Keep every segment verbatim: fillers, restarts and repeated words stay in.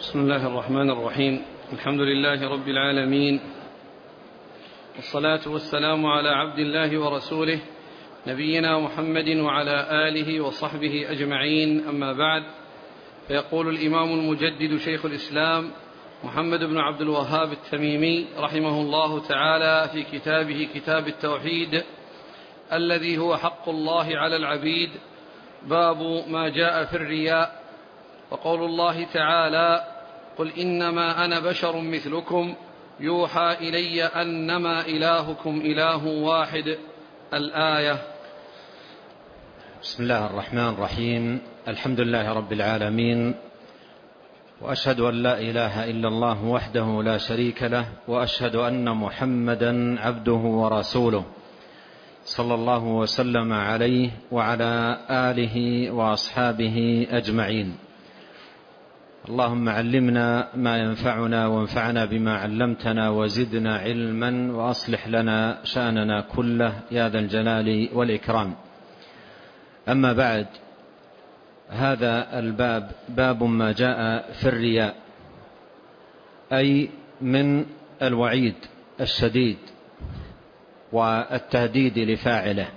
بسم الله الرحمن الرحيم. الحمد لله رب العالمين، والصلاة والسلام على عبد الله ورسوله نبينا محمد وعلى آله وصحبه أجمعين، أما بعد. فيقول الإمام المجدد شيخ الإسلام محمد بن عبد الوهاب التميمي رحمه الله تعالى في كتابه كتاب التوحيد الذي هو حق الله على العبيد: باب ما جاء في الرياء. وقول الله تعالى: قل إنما أنا بشر مثلكم يوحى إلي أنما إلهكم إله واحد. الآية. بسم الله الرحمن الرحيم. الحمد لله رب العالمين، وأشهد أن لا إله إلا الله وحده لا شريك له، وأشهد أن محمدا عبده ورسوله صلى الله وسلم عليه وعلى آله وأصحابه أجمعين. اللهم علمنا ما ينفعنا وانفعنا بما علمتنا وزدنا علما وأصلح لنا شأننا كله يا ذا الجلال والإكرام. أما بعد، هذا الباب باب ما جاء في الرياء، أي من الوعيد الشديد والتهديد لفاعله.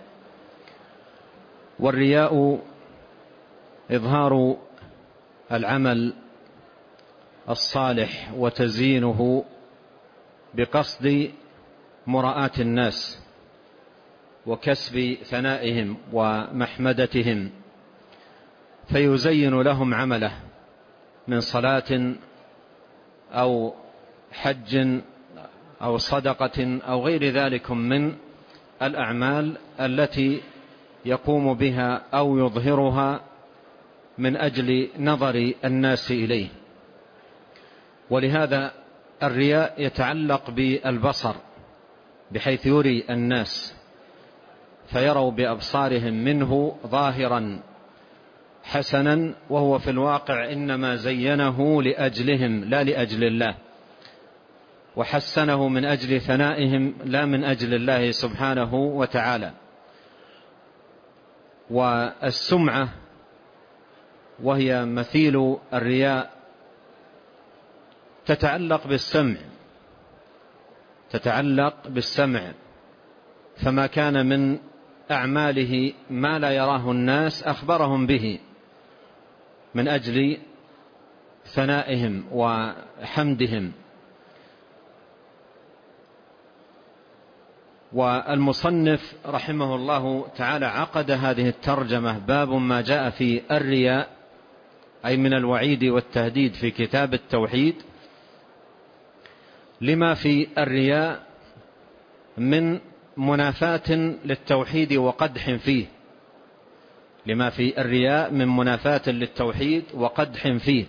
والرياء إظهار العمل الصالح وتزيينه بقصد مراءة الناس وكسب ثنائهم ومحمدتهم، فيزين لهم عمله من صلاة أو حج أو صدقة أو غير ذلك من الأعمال التي يقوم بها أو يظهرها من أجل نظر الناس إليه. ولهذا الرياء يتعلق بالبصر، بحيث يري الناس فيروا بأبصارهم منه ظاهرا حسنا، وهو في الواقع إنما زينه لأجلهم لا لأجل الله، وحسنه من أجل ثنائهم لا من أجل الله سبحانه وتعالى. والسمعة وهي مثيل الرياء تتعلق بالسمع تتعلق بالسمع فما كان من أعماله ما لا يراه الناس أخبرهم به من أجل ثنائهم وحمدهم. والمصنف رحمه الله تعالى عقد هذه الترجمة: باب ما جاء في الرياء، أي من الوعيد والتهديد، في كتاب التوحيد، لما في الرياء من منافاة للتوحيد وقدح فيه لما في الرياء من منافاة للتوحيد وقدح فيه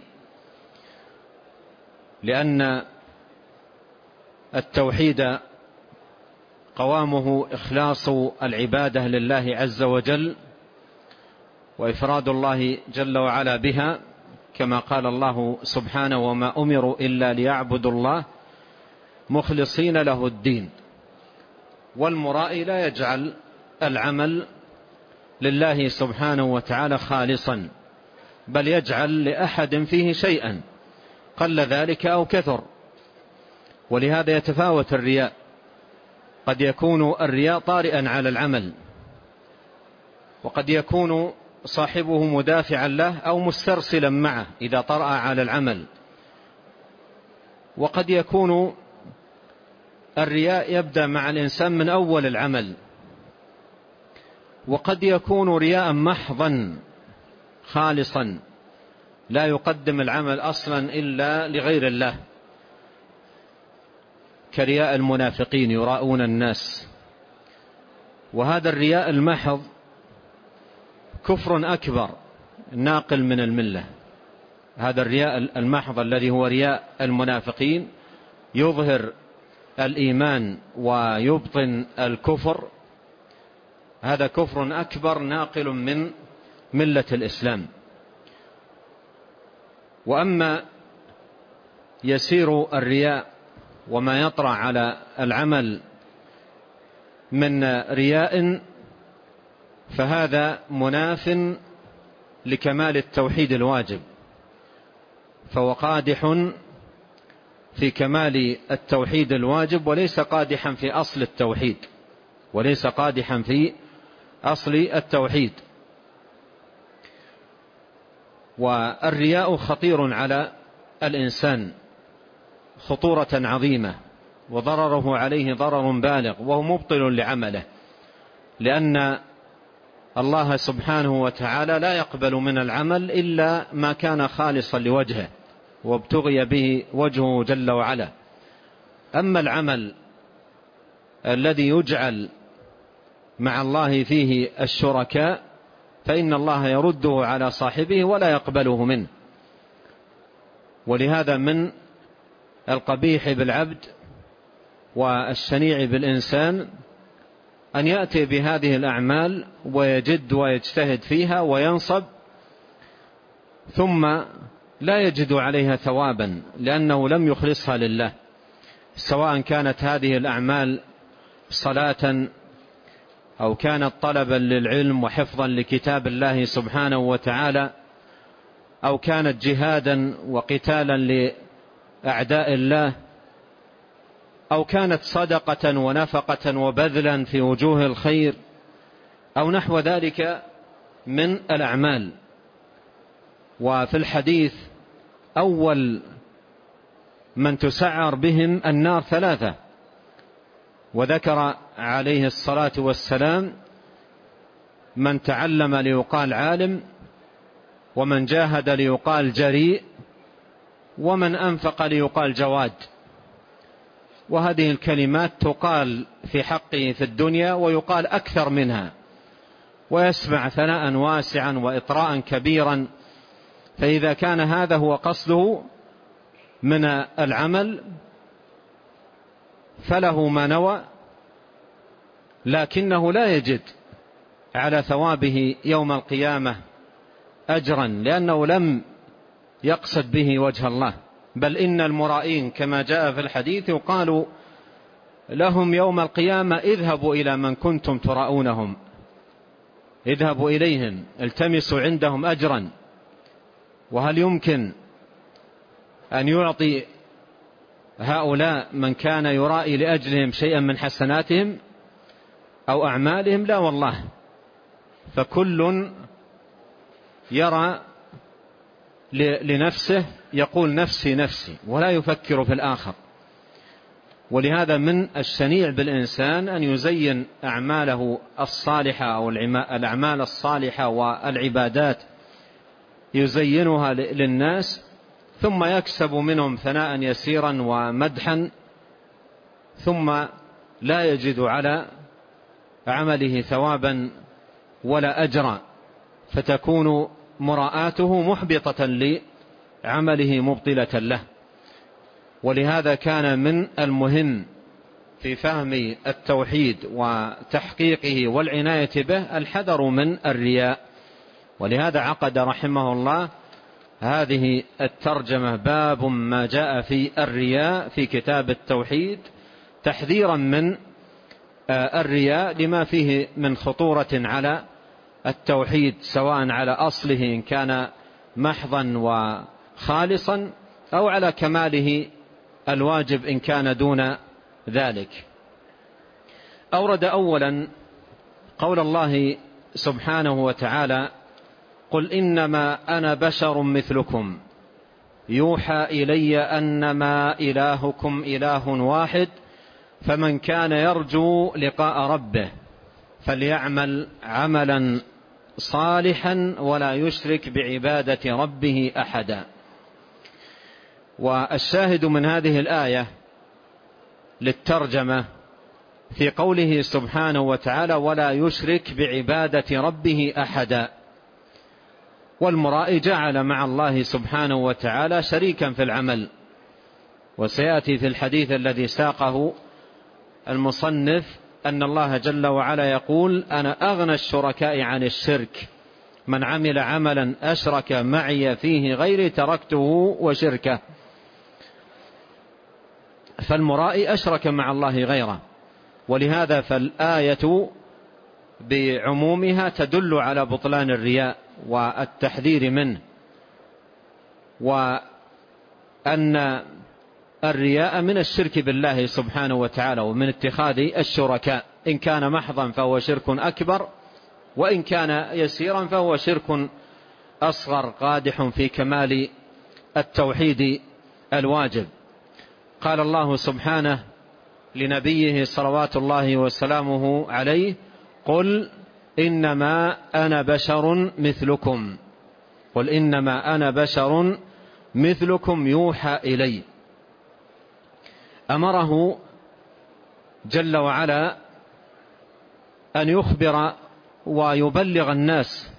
لأن التوحيد قوامه إخلاص العبادة لله عز وجل وإفراد الله جل وعلا بها، كما قال الله سبحانه: وما أمروا إلا ليعبدوا الله مخلصين له الدين. والمرائي لا يجعل العمل لله سبحانه وتعالى خالصا، بل يجعل لأحد فيه شيئا قل ذلك أو كثر. ولهذا يتفاوت الرياء، قد يكون الرياء طارئا على العمل، وقد يكون صاحبه مدافعا له أو مسترسلا معه إذا طرأ على العمل، وقد يكون الرياء يبدأ مع الإنسان من أول العمل، وقد يكون رياء محضا خالصا لا يقدم العمل أصلا إلا لغير الله، كرياء المنافقين يراؤون الناس. وهذا الرياء المحض كفر أكبر ناقل من الملة. هذا الرياء المحض الذي هو رياء المنافقين يظهر الإيمان ويبطن الكفر، هذا كفر أكبر ناقل من ملة الإسلام. وأما يسير الرياء وما يطرأ على العمل من رياء فهذا مناف لكمال التوحيد الواجب، فهو قادح في كمال التوحيد الواجب، وليس قادحا في أصل التوحيد وليس قادحا في أصل التوحيد. والرياء خطير على الإنسان خطورة عظيمة، وضرره عليه ضرر بالغ، وهو مبطل لعمله، لأن الله سبحانه وتعالى لا يقبل من العمل إلا ما كان خالصا لوجهه وابتغي به وجهه جل وعلا. أما العمل الذي يجعل مع الله فيه الشركاء فإن الله يرده على صاحبه ولا يقبله منه. ولهذا من القبيح بالعبد والشنيع بالإنسان أن يأتي بهذه الأعمال ويجد ويجتهد فيها وينصب، ثم لا يجد عليها ثوابا لأنه لم يخلصها لله، سواء كانت هذه الأعمال صلاة أو كانت طلبا للعلم وحفظا لكتاب الله سبحانه وتعالى، أو كانت جهادا وقتالا لأعداء الله، أو كانت صدقة ونفقة وبذلا في وجوه الخير، أو نحو ذلك من الأعمال. وفي الحديث أول من تسعر بهم النار ثلاثة، وذكر عليه الصلاة والسلام: من تعلم ليقال عالم، ومن جاهد ليقال جريء، ومن أنفق ليقال جواد. وهذه الكلمات تقال في حقه في الدنيا ويقال أكثر منها، ويسمع ثناء واسعا وإطراء كبيرا. فإذا كان هذا هو قصده من العمل فله ما نوى، لكنه لا يجد على ثوابه يوم القيامة أجرا، لأنه لم يقصد به وجه الله. بل إن المرائين كما جاء في الحديث يقال لهم يوم القيامة: اذهبوا إلى من كنتم تراؤونهم، اذهبوا إليهم التمسوا عندهم أجرا. وهل يمكن أن يعطي هؤلاء من كان يرائي لأجلهم شيئا من حسناتهم أو أعمالهم؟ لا والله، فكل يرى لنفسه، يقول نفسي نفسي، ولا يفكر في الآخر. ولهذا من الشنيع بالإنسان أن يزين أعماله الصالحة أو الأعمال الصالحة والعبادات يزينها للناس، ثم يكسب منهم ثناء يسيرا ومدحا، ثم لا يجد على عمله ثوابا ولا أجرا، فتكون مراءاته محبطة لعمله مبطلة له. ولهذا كان من المهم في فهم التوحيد وتحقيقه والعناية به الحذر من الرياء. ولهذا عقد رحمه الله هذه الترجمة: باب ما جاء في الرياء في كتاب التوحيد، تحذيرا من الرياء لما فيه من خطورة على التوحيد، سواء على أصله إن كان محضا وخالصا، أو على كماله الواجب إن كان دون ذلك. أورد أولا قول الله سبحانه وتعالى: قل إنما أنا بشر مثلكم يوحى إلي أنما إلهكم إله واحد فمن كان يرجو لقاء ربه فليعمل عملا صالحا ولا يشرك بعبادة ربه أحدا. والشاهد من هذه الآية للترجمة في قوله سبحانه وتعالى: ولا يشرك بعبادة ربه أحدا. والمرائي جعل مع الله سبحانه وتعالى شريكا في العمل، وسيأتي في الحديث الذي ساقه المصنف أن الله جل وعلا يقول: أنا أغنى الشركاء عن الشرك، من عمل عملا أشرك معي فيه غيري تركته وشركه. فالمرائي أشرك مع الله غيره، ولهذا فالآية بعمومها تدل على بطلان الرياء والتحذير منه. أن الرياء من الشرك بالله سبحانه وتعالى ومن اتخاذ الشركاء، إن كان محضا فهو شرك أكبر، وإن كان يسيرا فهو شرك أصغر قادح في كمال التوحيد الواجب. قال الله سبحانه لنبيه صلوات الله وسلامه عليه: قل إنما أنا بشر مثلكم قل إنما أنا بشر مثلكم يوحى إلي. أمره جل وعلا أن يخبر ويبلغ الناس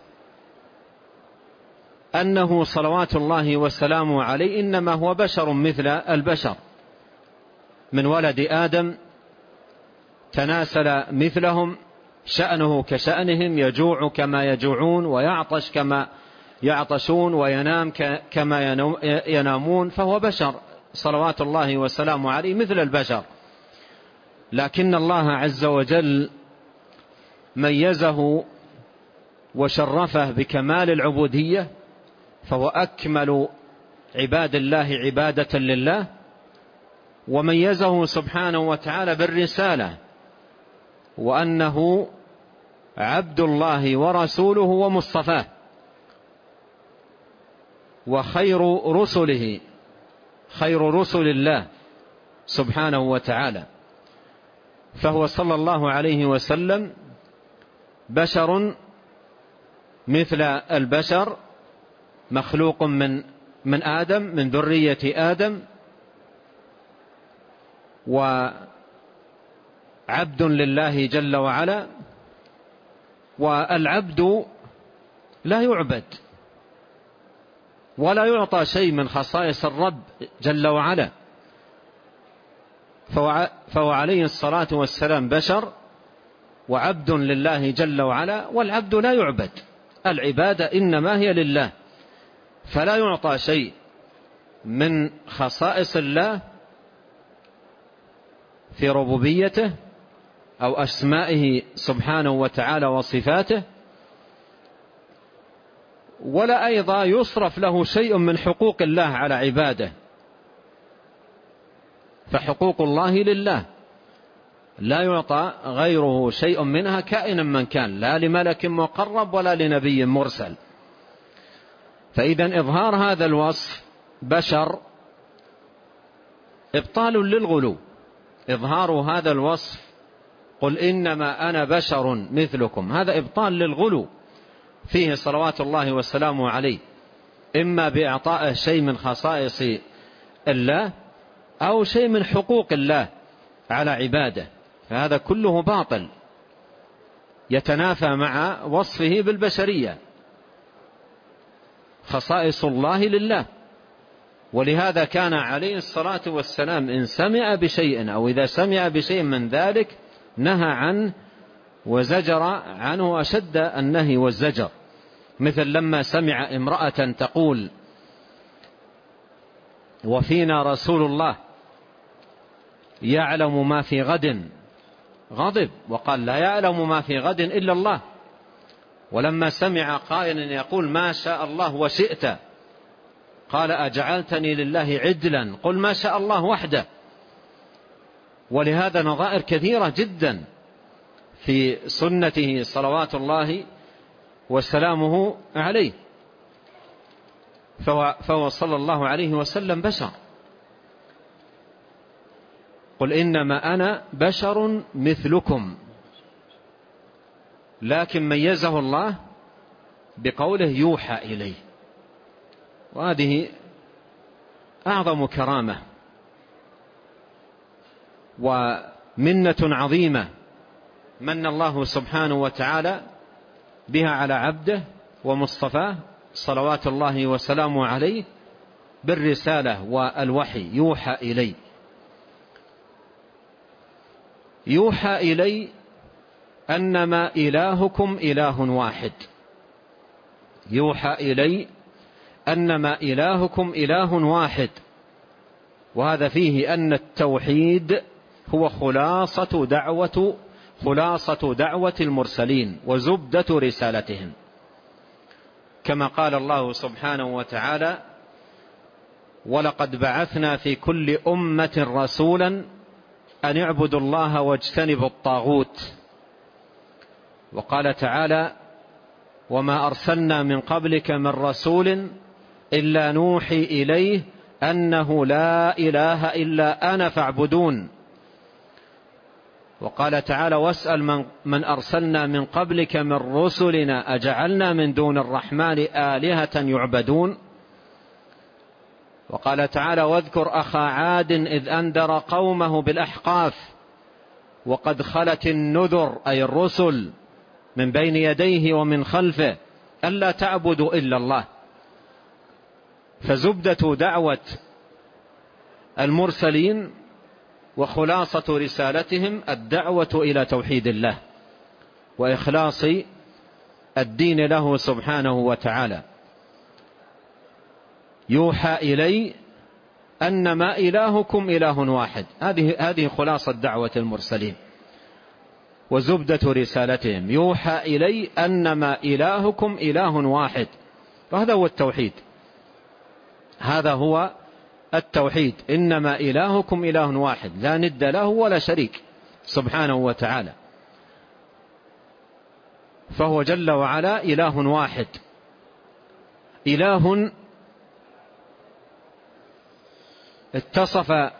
أنه صلوات الله وسلامه عليه إنما هو بشر مثل البشر، من ولد آدم، تناسل مثلهم، شأنه كشأنهم، يجوع كما يجوعون، ويعطش كما يعطشون، وينام كما ينامون، فهو بشر صلوات الله وسلامه عليه مثل البشر. لكن الله عز وجل ميزه وشرفه بكمال العبودية، فهو أكمل عباد الله عبادة لله، وميزه سبحانه وتعالى بالرسالة، وأنه عبد الله ورسوله ومصطفاه وخير رسله، خير رسل الله سبحانه وتعالى. فهو صلى الله عليه وسلم بشر مثل البشر، مخلوق من من آدم، من ذرية آدم، وعبد لله جل وعلا. والعبد لا يعبد ولا يعطى شيء من خصائص الرب جل وعلا، فهو عليه الصلاة والسلام بشر وعبد لله جل وعلا، والعبد لا يعبد، العبادة إنما هي لله، فلا يعطى شيء من خصائص الله في ربوبيته أو أسمائه سبحانه وتعالى وصفاته، ولا أيضا يصرف له شيء من حقوق الله على عباده، فحقوق الله لله لا يعطى غيره شيء منها كائنا من كان، لا لملك مقرب ولا لنبي مرسل. فإذا إظهار هذا الوصف بشر إبطال للغلو، إظهار هذا الوصف قل إنما أنا بشر مثلكم، هذا إبطال للغلو فيه صلوات الله وسلامه عليه، إما بإعطائه شيء من خصائص الله أو شيء من حقوق الله على عباده، فهذا كله باطل يتنافى مع وصفه بالبشرية. خصائص الله لله، ولهذا كان عليه الصلاة والسلام إن سمع بشيء أو إذا سمع بشيء من ذلك نهى عنه وزجر عنه أشد النهي والزجر، مثل لما سمع امرأة تقول وفينا رسول الله يعلم ما في غد، غضب وقال لا يعلم ما في غد إلا الله. ولما سمع قائلا يقول ما شاء الله وشئت قال أجعلتني لله عدلا قل ما شاء الله وحده. ولهذا نظائر كثيرة جدا في سنته صلوات الله وسلامه عليه، فهو, فهو صلى الله عليه وسلم بشر. قل إنما أنا بشر مثلكم، لكن ميزه الله بقوله يوحى إليه، وهذه أعظم كرامة ومنة عظيمة من الله سبحانه وتعالى بها على عبده ومصطفاه صلوات الله وسلامه عليه بالرسالة والوحي. يوحى إلي، يوحى إلي أنما إلهكم إله واحد، يوحى إلي أنما إلهكم إله واحد. وهذا فيه أن التوحيد هو خلاصة دعوة خلاصة دعوة المرسلين وزبدة رسالتهم، كما قال الله سبحانه وتعالى ولقد بعثنا في كل أمة رسولا أن اعبدوا الله واجتنبوا الطاغوت. وقال تعالى: وما أرسلنا من قبلك من رسول إلا نوحي إليه أنه لا إله إلا أنا فاعبدون. وقال تعالى: واسأل من, من أرسلنا من قبلك من رسلنا أجعلنا من دون الرحمن آلهة يعبدون. وقال تعالى: واذكر أخا عاد إذ أنذر قومه بالأحقاف وقد خلت النذر أي الرسل من بين يديه ومن خلفه ألا تعبدوا إلا الله. فزبدة دعوة المرسلين وخلاصة رسالتهم الدعوة إلى توحيد الله وإخلاص الدين له سبحانه وتعالى. يوحى إلي أنما إلهكم إله واحد، هذه هذه خلاصة دعوة المرسلين وزبدة رسالتهم. يوحى إلي أنما إلهكم إله واحد، وهذا هو التوحيد. هذا هو التوحيد، إنما إلهكم إله واحد لا ند له ولا شريك سبحانه وتعالى. فهو جل وعلا إله واحد، إله اتصف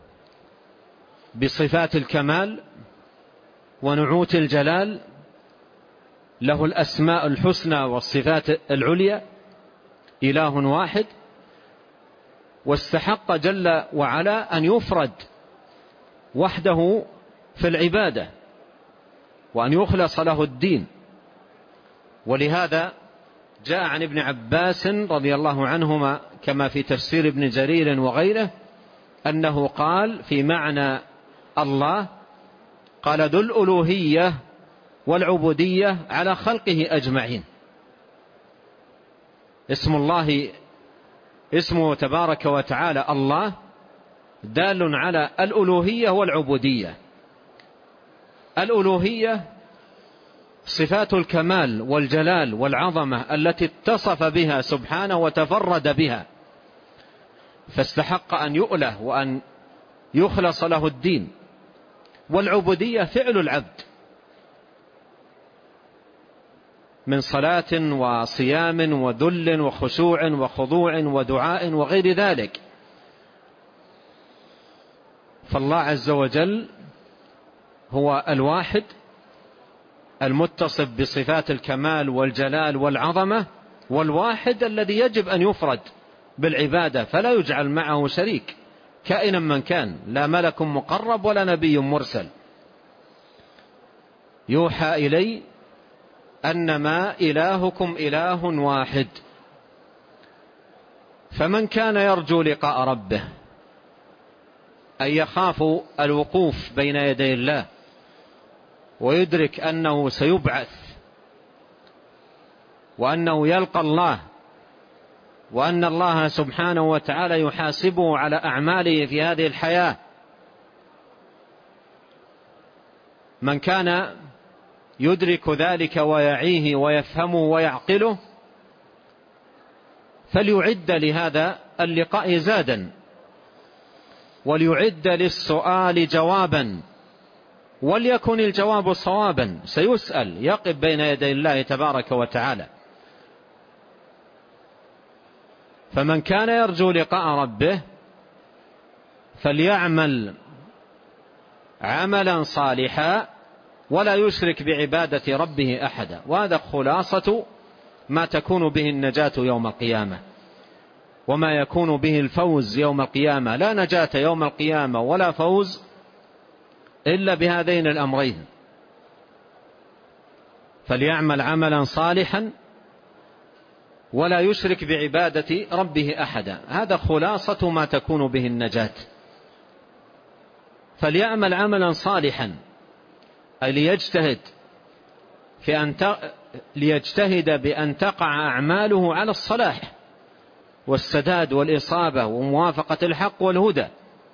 بصفات الكمال ونعوت الجلال، له الأسماء الحسنى والصفات العليا، إله واحد، واستحق جل وعلا أن يفرد وحده في العبادة وأن يخلص له الدين. ولهذا جاء عن ابن عباس رضي الله عنهما كما في تفسير ابن جرير وغيره أنه قال في معنى الله، قال: ذو الألوهية والعبودية على خلقه أجمعين. اسم الله اسمه تبارك وتعالى الله دال على الألوهية والعبودية. الألوهية صفات الكمال والجلال والعظمة التي اتصف بها سبحانه وتفرد بها، فاستحق أن يؤله وأن يخلص له الدين. والعبودية فعل العبد من صلاة وصيام وذل وخشوع وخضوع ودعاء وغير ذلك. فالله عز وجل هو الواحد المتصف بصفات الكمال والجلال والعظمة، والواحد الذي يجب أن يفرد بالعبادة فلا يجعل معه شريك كائنا من كان، لا ملك مقرب ولا نبي مرسل. يوحى إلي أنما إلهكم إله واحد. فمن كان يرجو لقاء ربه أي يخاف الوقوف بين يدي الله ويدرك أنه سيبعث وأنه يلقى الله وأن الله سبحانه وتعالى يحاسبه على أعماله في هذه الحياة، من كان يدرك ذلك ويعيه ويفهمه ويعقله فليعد لهذا اللقاء زادا، وليعد للسؤال جوابا، وليكن الجواب صوابا. سيسأل، يقف بين يدي الله تبارك وتعالى. فمن كان يرجو لقاء ربه فليعمل عملا صالحا ولا يشرك بعبادة ربه أحدا. وهذا خلاصة ما تكون به النجاة يوم القيامة وما يكون به الفوز يوم القيامة. لا نجاة يوم القيامة ولا فوز إلا بهذين الأمرين. فليعمل عملا صالحا ولا يشرك بعبادة ربه أحدا. هذا خلاصة ما تكون به النجاة. فليعمل عملا صالحا أي ليجتهد في أن ت... ليجتهد بأن تقع أعماله على الصلاح والسداد والإصابة وموافقة الحق والهدى.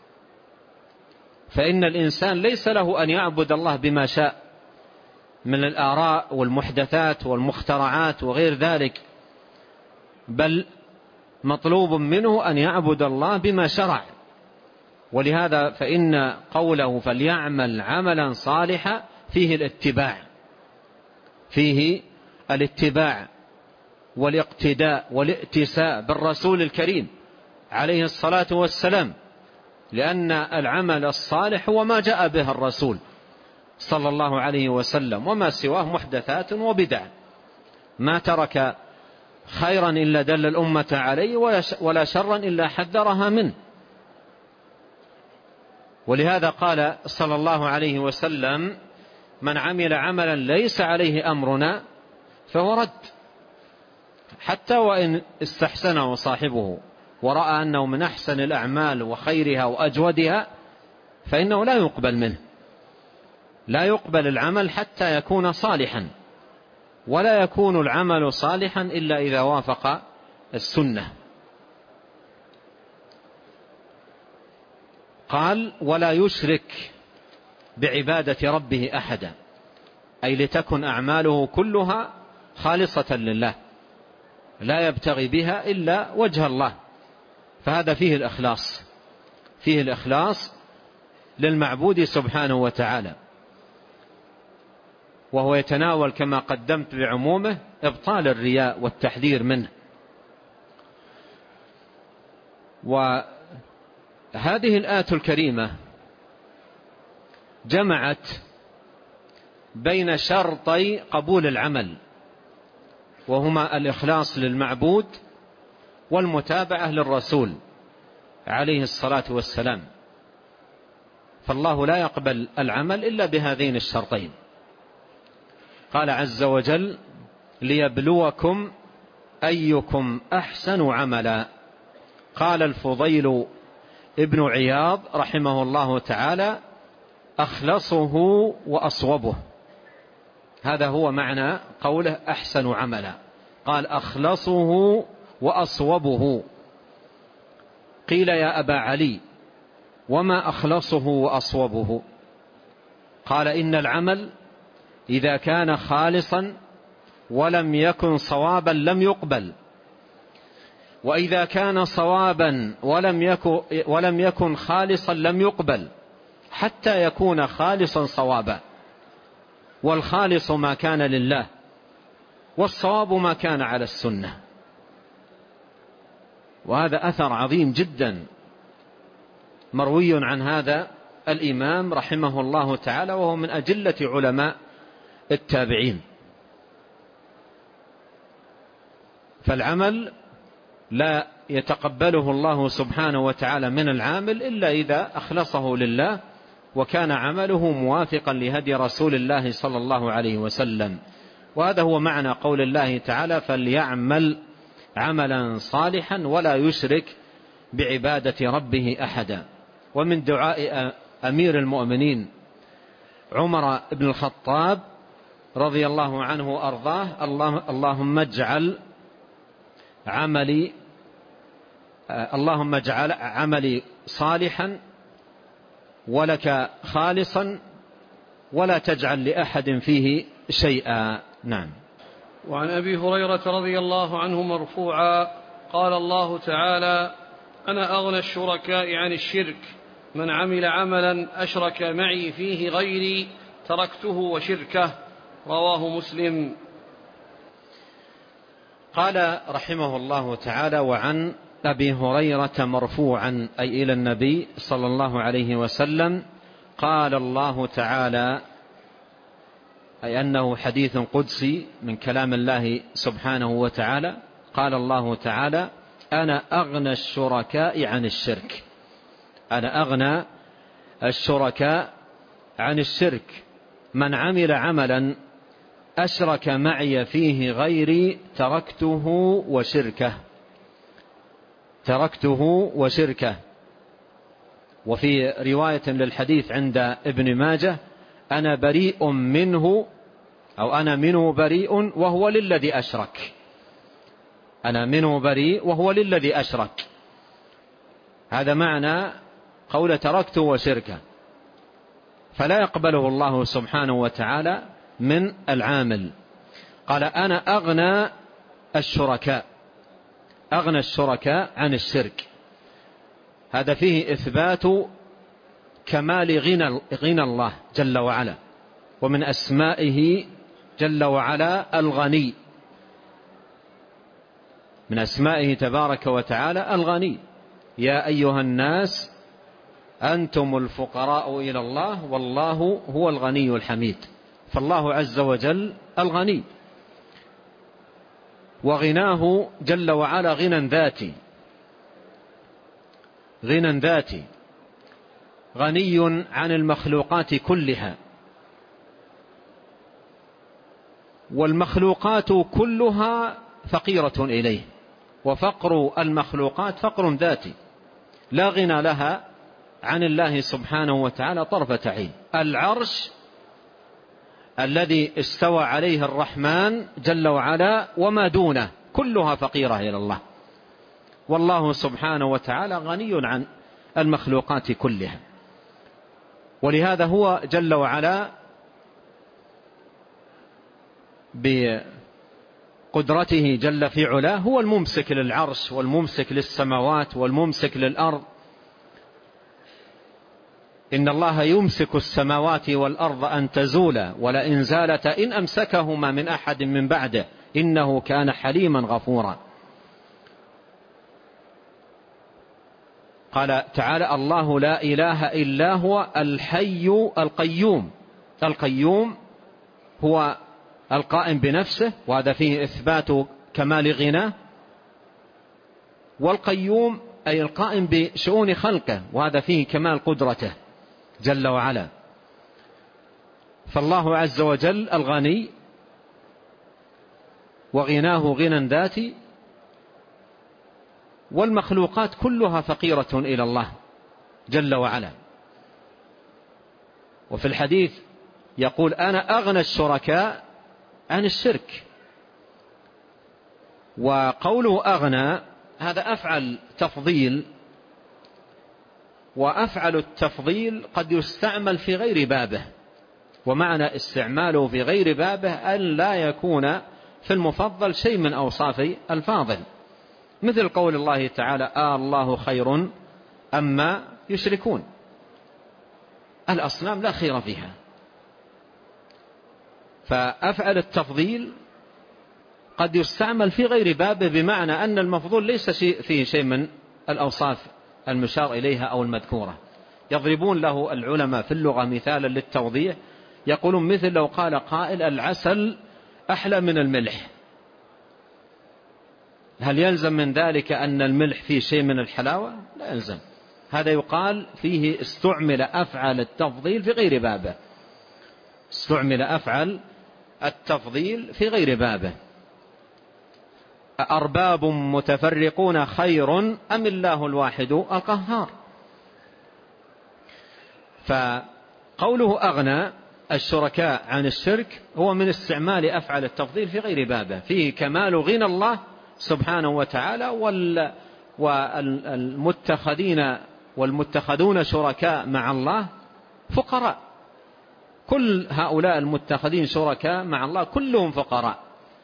فإن الإنسان ليس له أن يعبد الله بما شاء من الآراء والمحدثات والمخترعات وغير ذلك، بل مطلوب منه أن يعبد الله بما شرع. ولهذا فإن قوله فليعمل عملا صالحا فيه الاتباع، فيه الاتباع والاقتداء والائتساء بالرسول الكريم عليه الصلاة والسلام، لأن العمل الصالح هو ما جاء به الرسول صلى الله عليه وسلم، وما سواه محدثات وبدع. ما ترك خيرا إلا دل الأمة عليه، ولا شرا إلا حذرها منه. ولهذا قال صلى الله عليه وسلم من عمل عملا ليس عليه أمرنا فهو رد، حتى وإن استحسنه صاحبه ورأى أنه من أحسن الأعمال وخيرها وأجودها فإنه لا يقبل منه. لا يقبل العمل حتى يكون صالحا، ولا يكون العمل صالحا إلا إذا وافق السنة. قال ولا يشرك بعبادة ربه أحدا، أي لتكن أعماله كلها خالصة لله، لا يبتغي بها إلا وجه الله. فهذا فيه الإخلاص، فيه الإخلاص للمعبود سبحانه وتعالى، وهو يتناول كما قدمت بعمومه إبطال الرياء والتحذير منه. وهذه الآية الكريمة جمعت بين شرطي قبول العمل، وهما الإخلاص للمعبود والمتابعة للرسول عليه الصلاة والسلام. فالله لا يقبل العمل إلا بهذين الشرطين. قال عز وجل ليبلوكم أيكم أحسن عملا. قال الفضيل ابن عياض رحمه الله تعالى أخلصه وأصوبه. هذا هو معنى قوله أحسن عملا، قال أخلصه وأصوبه. قيل يا أبا علي وما أخلصه وأصوبه؟ قال إن العمل إذا كان خالصا ولم يكن صوابا لم يقبل، وإذا كان صوابا ولم يكن, ولم يكن خالصا لم يقبل، حتى يكون خالصا صوابا. والخالص ما كان لله، والصواب ما كان على السنة. وهذا أثر عظيم جدا مروي عن هذا الإمام رحمه الله تعالى، وهو من أجلة علماء التابعين. فالعمل لا يتقبله الله سبحانه وتعالى من العامل إلا إذا أخلصه لله وكان عمله موافقا لهدي رسول الله صلى الله عليه وسلم. وهذا هو معنى قول الله تعالى فليعمل عملا صالحا ولا يشرك بعبادة ربه أحدا. ومن دعاء أمير المؤمنين عمر بن الخطاب رضي الله عنه وأرضاه اللهم اجعل عملي اللهم اجعل عملي صالحا ولك خالصا ولا تجعل لأحد فيه شيئا. نعم. وعن أبي هريرة رضي الله عنه مرفوعا قال الله تعالى أنا أغنى الشركاء عن الشرك من عمل عملا أشرك معي فيه غيري تركته وشركه. رواه مسلم. قال رحمه الله تعالى وعن أبي هريرة مرفوعا أي إلى النبي صلى الله عليه وسلم قال الله تعالى، أي أنه حديث قدسي من كلام الله سبحانه وتعالى. قال الله تعالى أنا أغنى الشركاء عن الشرك. أنا أغنى الشركاء عن الشرك من عمل عملا أشرك معي فيه غيري تركته وشركه. تركته وشركه. وفي رواية للحديث عند ابن ماجه أنا بريء منه أو أنا منه بريء وهو للذي أشرك. أنا منه بريء وهو للذي أشرك. هذا معنى قول تركته وشركه. فلا يقبله الله سبحانه وتعالى من العامل. قال أنا أغنى الشركاء أغنى الشركاء عن الشرك. هذا فيه إثبات كمال غنى, غنى الله جل وعلا، ومن أسمائه جل وعلا الغني، من أسمائه تبارك وتعالى الغني. يا أيها الناس أنتم الفقراء إلى الله والله هو الغني الحميد. فالله عز وجل الغني، وغناه جل وعلا غنى ذاتي، غنى ذاتي غني عن المخلوقات كلها، والمخلوقات كلها فقيرة إليه، وفقر المخلوقات فقر ذاتي لا غنى لها عن الله سبحانه وتعالى طرفة عين. العرش الذي استوى عليه الرحمن جل وعلا وما دونه كلها فقيرة إلى الله، والله سبحانه وتعالى غني عن المخلوقات كلها. ولهذا هو جل وعلا بقدرته جل في علاه هو الممسك للعرش والممسك للسماوات والممسك للأرض. إن الله يمسك السماوات والأرض أن تزولا ولئن زالتا إن أمسكهما من أحد من بعده إنه كان حليما غفورا. قال تعالى الله لا إله إلا هو الحي القيوم. القيوم هو القائم بنفسه، وهذا فيه إثبات كمال غناه، والقيوم أي القائم بشؤون خلقه، وهذا فيه كمال قدرته جل وعلا. فالله عز وجل الغني، وغناه غنى ذاتي، والمخلوقات كلها فقيرة إلى الله جل وعلا. وفي الحديث يقول أنا أغنى الشركاء عن الشرك. وقوله أغنى هذا أفعل تفضيل، وأفعل التفضيل قد يستعمل في غير بابه، ومعنى استعماله في غير بابه أن لا يكون في المفضل شيء من أوصاف الفاضل، مثل قول الله تعالى آه الله خير أما يشركون. الأصنام لا خير فيها. فأفعل التفضيل قد يستعمل في غير بابه، بمعنى أن المفضول ليس فيه شيء من الأوصاف المشار إليها أو المذكورة. يضربون له العلماء في اللغة مثالا للتوضيح، يقولون مثل لو قال قائل العسل أحلى من الملح، هل يلزم من ذلك أن الملح فيه شيء من الحلاوة؟ لا يلزم. هذا يقال فيه استعمل أفعل التفضيل في غير بابه، استعمل أفعل التفضيل في غير بابه. أرباب متفرقون خير أم الله الواحد القهار. فقوله أغنى الشركاء عن الشرك هو من استعمال أفعل التفضيل في غير بابه، فيه كمال غنى الله سبحانه وتعالى. والمتخذين والمتخذون شركاء مع الله فقراء، كل هؤلاء المتخذين شركاء مع الله كلهم فقراء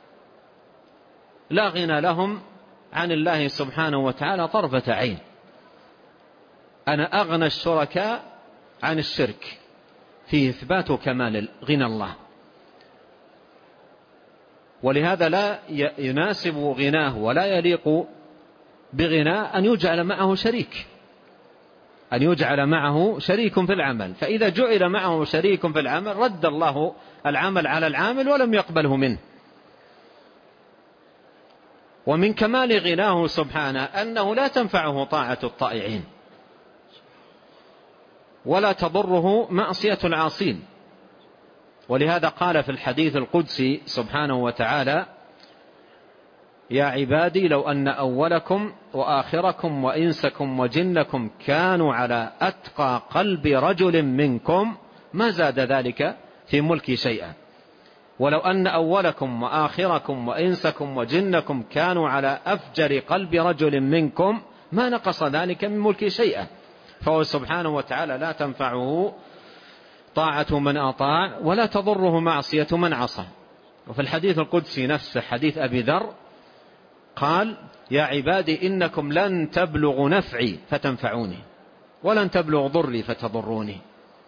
لا غنى لهم عن الله سبحانه وتعالى طرفة عين. أنا أغنى الشركاء عن الشرك، فيه إثبات كمال غنى الله. ولهذا لا يناسب غناه ولا يليق بغناه أن يجعل معه شريك، أن يجعل معه شريك في العمل. فإذا جعل معه شريك في العمل رد الله العمل على العامل ولم يقبله منه. ومن كمال غناه سبحانه أنه لا تنفعه طاعة الطائعين ولا تضره معصية العاصين. ولهذا قال في الحديث القدسي سبحانه وتعالى يا عبادي لو أن أولكم وآخركم وإنسكم وجنكم كانوا على أتقى قلب رجل منكم ما زاد ذلك في ملكي شيئا. ولو أن أولكم وآخركم وإنسكم وجنكم كانوا على أفجر قلب رجل منكم ما نقص ذلك من ملكي شيئا. فهو سبحانه وتعالى لا تنفعه طاعة من أطاع ولا تضره معصية من عصى. وفي الحديث القدسي نفسه حديث أبي ذر قال يا عبادي إنكم لن تبلغوا نفعي فتنفعوني ولن تبلغوا ضري فتضروني.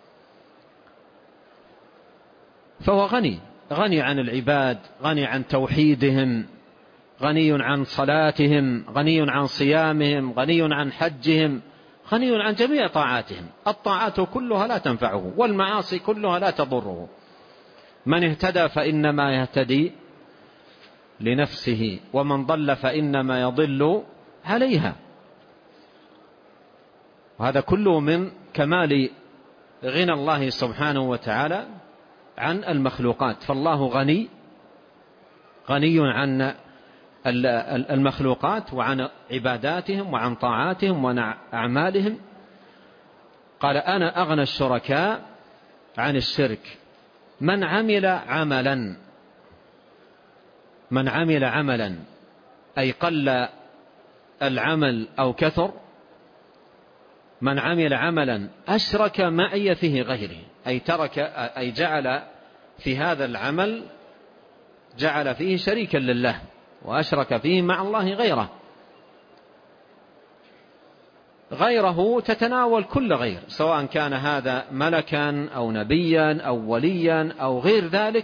فهو غني غني عن العباد، غني عن توحيدهم، غني عن صلاتهم، غني عن صيامهم، غني عن حجهم، غني عن جميع طاعاتهم. الطاعات كلها لا تنفعه والمعاصي كلها لا تضره. من اهتدى فإنما يهتدي لنفسه ومن ضل فإنما يضل عليها. وهذا كله من كمال غنى الله سبحانه وتعالى عن المخلوقات. فالله غني غني عن المخلوقات وعن عباداتهم وعن طاعاتهم وعن أعمالهم. قال أنا أغنى الشركاء عن الشرك من عمل عملا من عمل عملا أي قل العمل أو كثر، من عمل عملا أشرك معي فيه غيري، أي ترك أي جعل في هذا العمل جعل فيه شريكا لله وأشرك فيه مع الله غيره. غيره تتناول كل غير، سواء كان هذا ملكا أو نبيا أو وليا أو غير ذلك،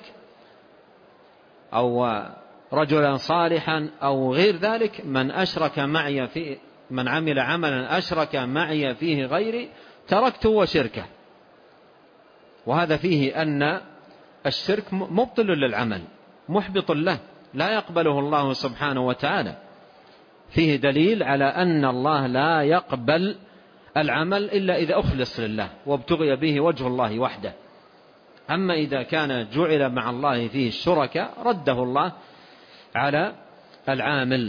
أو رجلا صالحا أو غير ذلك. من أشرك معي في من عمل عملا أشرك معي فيه غيري تركته وشركه. وهذا فيه أن الشرك مبطل للعمل محبط له لا يقبله الله سبحانه وتعالى. فيه دليل على أن الله لا يقبل العمل إلا إذا أخلص لله وابتغي به وجه الله وحده. أما إذا كان جعل مع الله فيه الشركاء رده الله على العامل.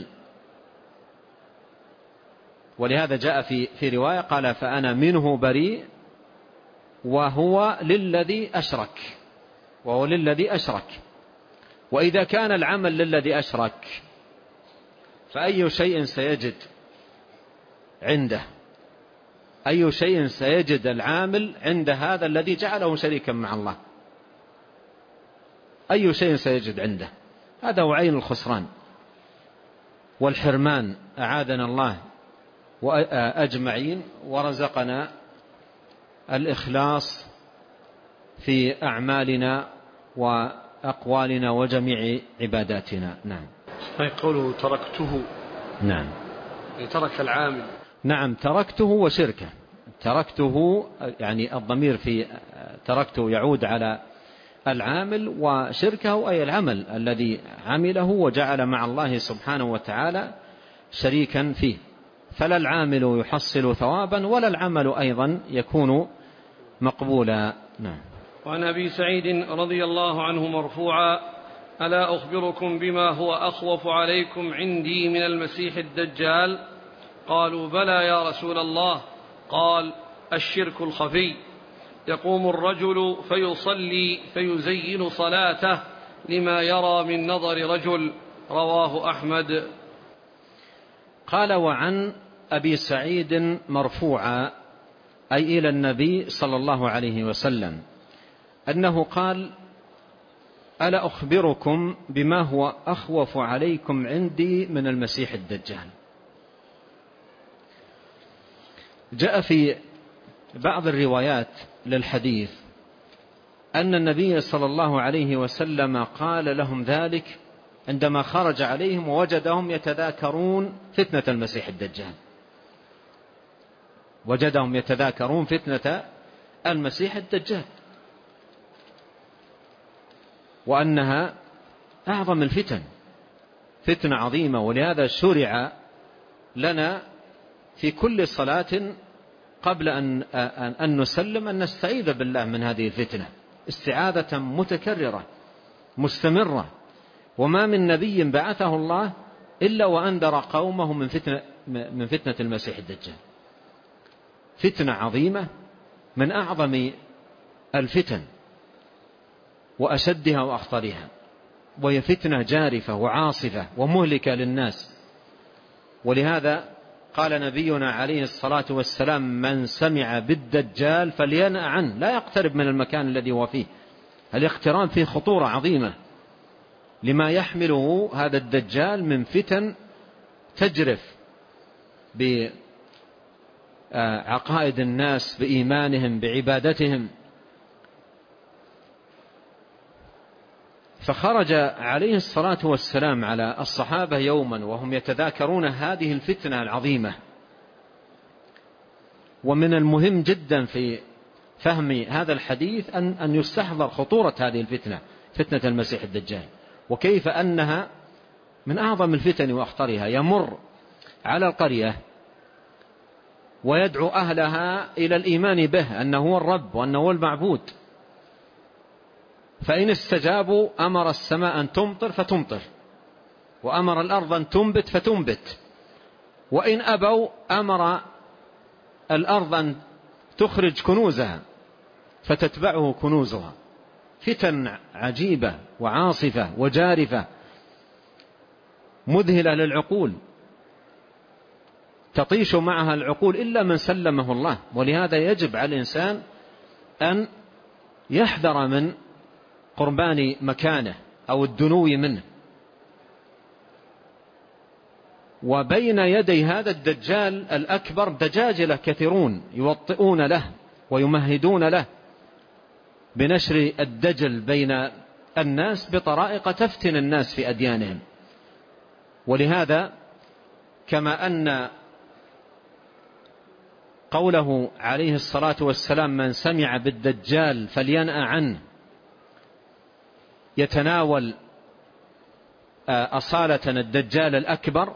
ولهذا جاء في في رواية قال فأنا منه بريء وهو للذي أشرك وهو للذي أشرك. وإذا كان العمل للذي أشرك فأي شيء سيجد عنده أي شيء سيجد العامل عند هذا الذي جعله شريكا مع الله؟ أي شيء سيجد عنده؟ هذا هو عين الخسران والحرمان. أعاذنا الله وأجمعين ورزقنا الإخلاص في أعمالنا وأقوالنا وجميع عباداتنا. نعم. أي قوله تركته. نعم. ترك العامل. نعم تركته وشركه. تركته يعني الضمير في تركته يعود على العامل، وشركه أي العمل الذي عمله وجعل مع الله سبحانه وتعالى شريكا فيه. فلا العامل يحصل ثوابا ولا العمل أيضا يكون مقبولا. نعم. وعن أبي سعيد رضي الله عنه مرفوعا: ألا أخبركم بما هو أخوف عليكم عندي من المسيح الدجال؟ قالوا بلى يا رسول الله. قال: الشرك الخفي، يقوم الرجل فيصلي فيزين صلاته لما يرى من نظر رجل. رواه أحمد. قال: وعن أبي سعيد مرفوعا أي إلى النبي صلى الله عليه وسلم أنه قال: ألا أخبركم بما هو أخوف عليكم عندي من المسيح الدجال؟ جاء في بعض الروايات للحديث أن النبي صلى الله عليه وسلم قال لهم ذلك عندما خرج عليهم ووجدهم يتذاكرون فتنة المسيح الدجال وجدهم يتذاكرون فتنة المسيح الدجال وأنها أعظم الفتن، فتنة عظيمة. ولهذا شرع لنا في كل صلاة قبل أن, أن نسلم أن نستعيذ بالله من هذه الفتنة استعاذة متكررة مستمرة. وما من نبي بعثه الله إلا وأنذر قومه من فتنة, من فتنة المسيح الدجال. فتنة عظيمة من أعظم الفتن وأشدها وأخطرها، وهي فتنة جارفة وعاصفة ومهلكة للناس. ولهذا قال نبينا عليه الصلاة والسلام: من سمع بالدجال فلينأ عنه، لا يقترب من المكان الذي هو فيه. الاقتراب فيه خطورة عظيمة لما يحمله هذا الدجال من فتن تجرف بعقائد الناس، بإيمانهم، بعبادتهم. فخرج عليه الصلاة والسلام على الصحابة يوما وهم يتذاكرون هذه الفتنة العظيمة. ومن المهم جدا في فهم هذا الحديث أن أن يستحضر خطورة هذه الفتنة، فتنة المسيح الدجال، وكيف أنها من أعظم الفتن وأخطرها. يمر على القرية ويدعو أهلها إلى الإيمان به أنه هو الرب وأنه هو المعبود، فإن استجابوا أمر السماء أن تمطر فتمطر، وأمر الأرض أن تنبت فتنبت، وإن أبوا أمر الأرض أن تخرج كنوزها فتتبعه كنوزها. فتن عجيبة وعاصفة وجارفة مذهلة للعقول، تطيش معها العقول إلا من سلمه الله. ولهذا يجب على الإنسان أن يحذر من قربان مكانه أو الدنو منه. وبين يدي هذا الدجال الأكبر دجاجلة كثيرون يوطئون له ويمهدون له بنشر الدجل بين الناس بطرائق تفتن الناس في أديانهم. ولهذا كما أن قوله عليه الصلاة والسلام من سمع بالدجال فلينأ عنه يتناول أصالة الدجال الأكبر،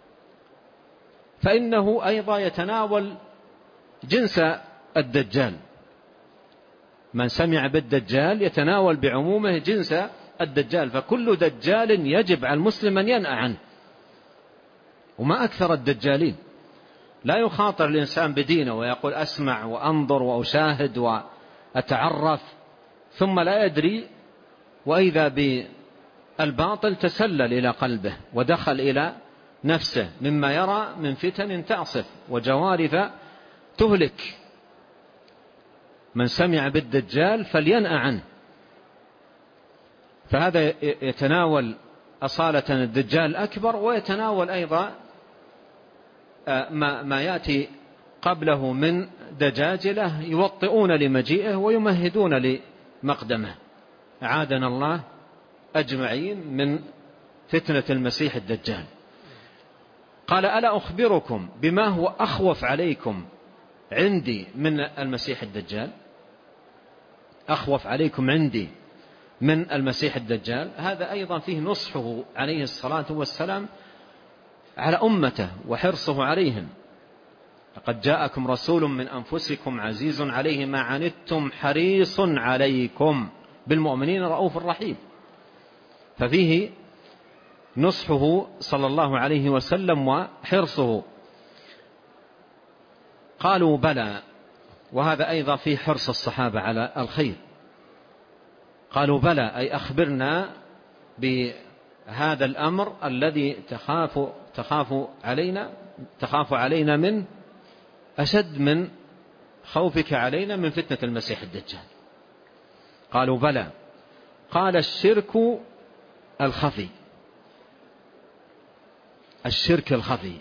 فإنه أيضا يتناول جنس الدجال. من سمع بالدجال يتناول بعمومه جنس الدجال، فكل دجال يجب على المسلم أن ينأ عنه. وما أكثر الدجالين، لا يخاطر الإنسان بدينه ويقول أسمع وأنظر وأشاهد وأتعرف ثم لا يدري، وإذا بالباطل تسلل إلى قلبه ودخل إلى نفسه مما يرى من فتن تعصف وجوارف تهلك. من سمع بالدجال فلينأ عنه. فهذا يتناول أصالة الدجال الأكبر، ويتناول أيضا ما, ما يأتي قبله من دجاجلة يوطئون لمجيئه ويمهدون لمقدمه. أعاذنا الله أجمعين من فتنة المسيح الدجال. قال ألا أخبركم بما هو أخوف عليكم عندي من المسيح الدجال؟ أخوف عليكم عندي من المسيح الدجال. هذا أيضا فيه نصحه عليه الصلاة والسلام على أمته وحرصه عليهم. لقد جاءكم رسول من أنفسكم عزيز عليه ما عنتم حريص عليكم بالمؤمنين رؤوف رحيم. ففيه نصحه صلى الله عليه وسلم وحرصه. قالوا بلى، وهذا أيضا فيه حرص الصحابة على الخير. قالوا بلى أي أخبرنا بهذا الأمر الذي تخاف تخاف علينا تخاف علينا منه أشد من خوفك علينا من فتنة المسيح الدجال. قالوا بلى. قال الشرك الخفي. الشرك الخفي،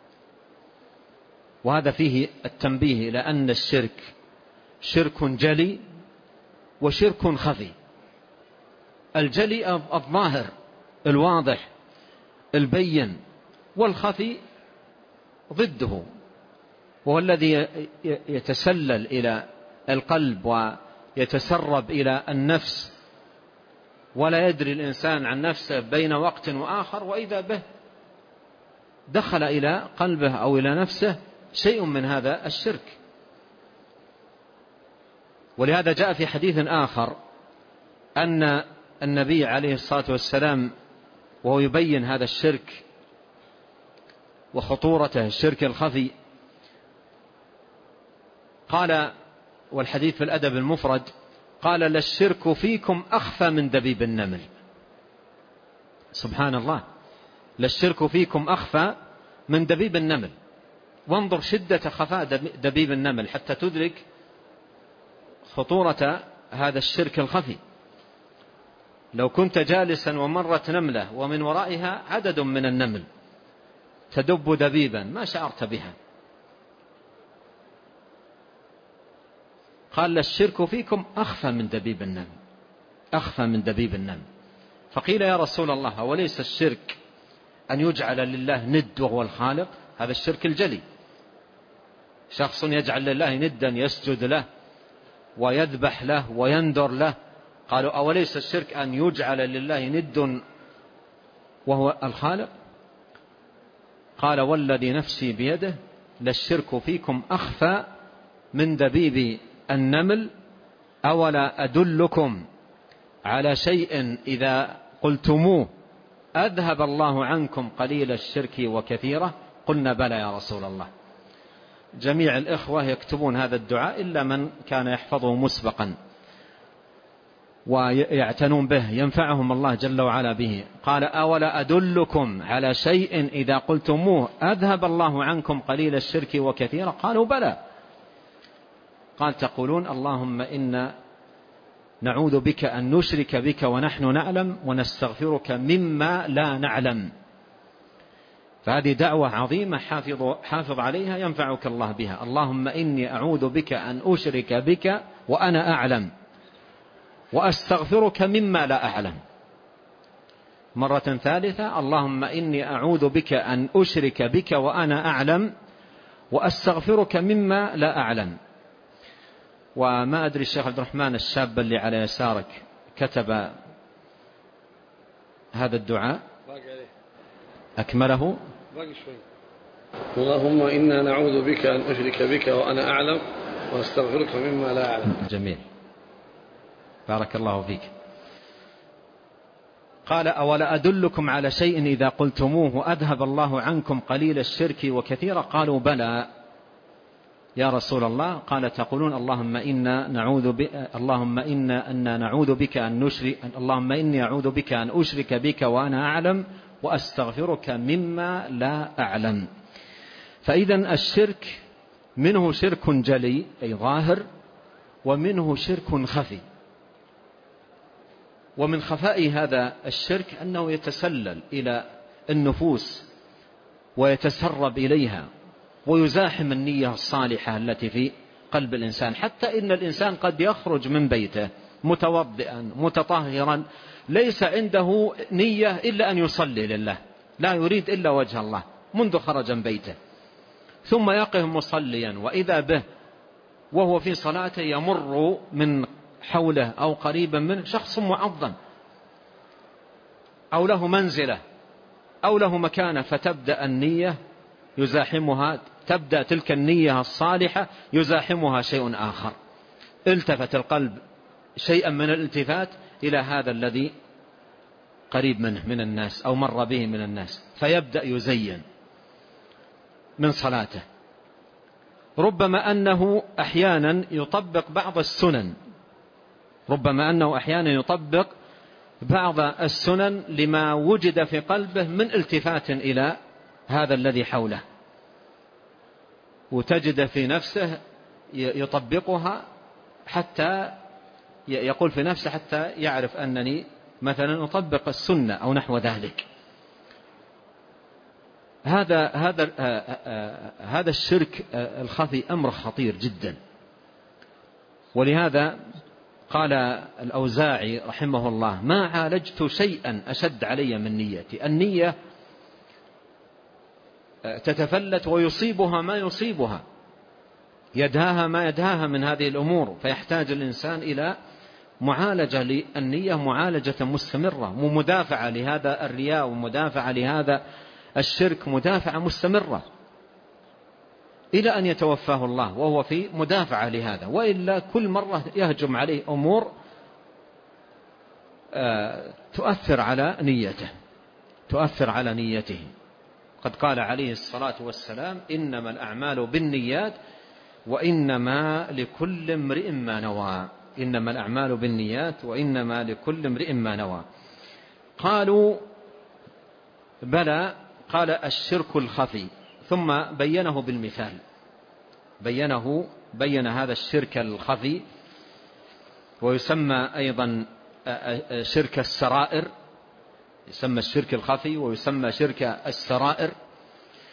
وهذا فيه التنبيه إلى أن الشرك شرك جلي وشرك خفي. الجلي الظاهر الواضح البين، والخفي ضده، وهو الذي يتسلل إلى القلب ويتسرب إلى النفس، ولا يدري الإنسان عن نفسه بين وقت وآخر، وإذا به دخل إلى قلبه أو إلى نفسه شيء من هذا الشرك. ولهذا جاء في حديث آخر أن النبي عليه الصلاة والسلام وهو يبين هذا الشرك وخطورته الشرك الخفي قال، والحديث في الأدب المفرد، قال للشرك فيكم أخفى من دبيب النمل. سبحان الله، للشرك فيكم أخفى من دبيب النمل. وانظر شدة خفاء دبيب النمل حتى تدرك خطورة هذا الشرك الخفي. لو كنت جالسا ومرت نملة ومن ورائها عدد من النمل تدب دبيبا ما شعرت بها. قال الشرك فيكم أخفى من دبيب النمل، أخفى من دبيب النمل. فقيل يا رسول الله وليس الشرك أن يجعل لله ند وهو الخالق؟ هذا الشرك الجلي، شخص يجعل لله ندا يسجد له ويذبح له وينذر له. قالوا أوليس الشرك أن يجعل لله ند وهو الخالق؟ قال والذي نفسي بيده للشرك فيكم أخفى من دبيب النمل. أولا أدلكم على شيء إذا قلتموه أذهب الله عنكم قليل الشرك وكثيره؟ قلنا بلى يا رسول الله. جميع الإخوة يكتبون هذا الدعاء إلا من كان يحفظه مسبقا ويعتنون به ينفعهم الله جل وعلا به. قال أولا أدلكم على شيء إذا قلتموه أذهب الله عنكم قليل الشرك وكثيره؟ قالوا بلى. قال تقولون اللهم إنا نعوذ بك أن نشرك بك ونحن نعلم ونستغفرك مما لا نعلم. فهذه دعوة عظيمة حافظ, حافظ عليها ينفعك الله بها. اللهم إني أعوذ بك أن أشرك بك وأنا أعلم وأستغفرك مما لا أعلم. مرة ثالثة اللهم إني أعوذ بك أن أشرك بك وأنا أعلم وأستغفرك مما لا أعلم. وما أدري الشيخ عبد الرحمن الشاب اللي على يسارك كتب هذا الدعاء أكمله؟ باقي شوي. اللهم إنا نعوذ بك أن أشرك بك وأنا أعلم وأستغفرك مما لا أعلم. جميل، بارك الله فيك. قال أولا أدلكم على شيء إذا قلتموه أذهب الله عنكم قليل الشرك وكثيرا؟ قالوا بلى يا رسول الله. قال تقولون اللهم إنا نعوذ ب... اللهم إنا أن نعوذ بك أن نشرك اللهم إني أعوذ بك أن أشرك بك وأنا أعلم وأستغفرك مما لا أعلم. فإذا الشرك منه شرك جلي أي ظاهر ومنه شرك خفي. ومن خفاء هذا الشرك أنه يتسلل إلى النفوس ويتسرب إليها ويزاحم النية الصالحة التي في قلب الإنسان، حتى إن الإنسان قد يخرج من بيته متوضئا متطهرا ليس عنده نية إلا أن يصلي لله، لا يريد إلا وجه الله منذ خرج من بيته، ثم يقف مصليا وإذا به وهو في صلاته يمر من حوله أو قريبا منه شخص معظم أو له منزلة أو له مكانة، فتبدأ النية يزاحمها، تبدأ تلك النية الصالحة يزاحمها شيء آخر. التفت القلب شيئا من الالتفات إلى هذا الذي قريب منه من الناس أو مر به من الناس، فيبدأ يزين من صلاته. ربما أنه أحيانا يطبق بعض السنن ربما أنه أحيانا يطبق بعض السنن لما وجد في قلبه من التفات إلى هذا الذي حوله، وتجد في نفسه يطبقها حتى يقول في نفسه حتى يعرف أنني مثلا أطبق السنة أو نحو ذلك. هذا هذا هذا الشرك الخفي أمر خطير جدا. ولهذا قال الأوزاعي رحمه الله ما عالجت شيئا أشد علي من نيتي. النية تتفلت ويصيبها ما يصيبها، يدهاها ما يدهاها من هذه الأمور، فيحتاج الإنسان إلى معالجة للنية، معالجة مستمرة، ومدافعة لهذا الرياء ومدافعة لهذا الشرك، مدافعة مستمرة إلى أن يتوفاه الله وهو في مدافعة لهذا، وإلا كل مرة يهجم عليه أمور تؤثر على نيته تؤثر على نيته. قد قال عليه الصلاة والسلام إنما الأعمال بالنيات وإنما لكل امرئ ما نوى إنما الأعمال بالنيات وإنما لكل امرئ ما نوى. قالوا بلى. قال الشرك الخفي، ثم بينه بالمثال بينه بين هذا الشرك الخفي، ويسمى أيضا شرك السرائر، يسمى الشرك الخفي ويسمى شرك السرائر.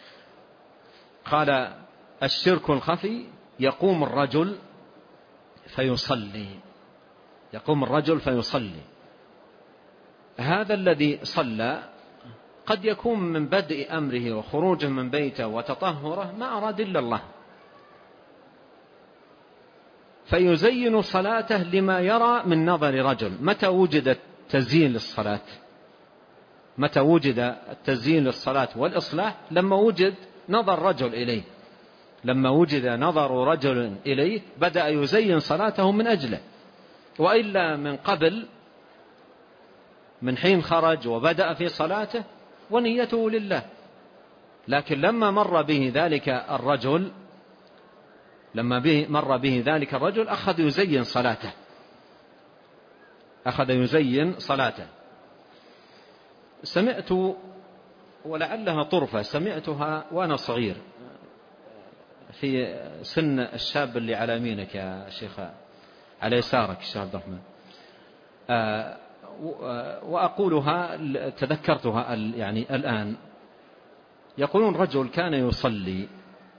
قال الشرك الخفي يقوم الرجل فيصلي، يقوم الرجل فيصلي. هذا الذي صلى قد يكون من بدء أمره وخروجه من بيته وتطهره ما أراد إلا الله، فيزين صلاته لما يرى من نظر رجل. متى وجد تزيين للصلاة؟ متى وجد التزيين للصلاة والإصلاح؟ لما وجد نظر رجل إليه، لما وجد نظر رجل إليه بدأ يزين صلاته من أجله، وإلا من قبل من حين خرج وبدأ في صلاته ونيته لله. لكن لما مر به ذلك الرجل لما به مر به ذلك الرجل أخذ يزين صلاته أخذ يزين صلاته. سمعت ولعلها طرفة سمعتها وأنا صغير في سن الشاب اللي على يمينك يا شيخ، على يسارك الشيخ عبد الرحمن، وأقولها تذكرتها يعني الآن. يقولون رجل كان يصلي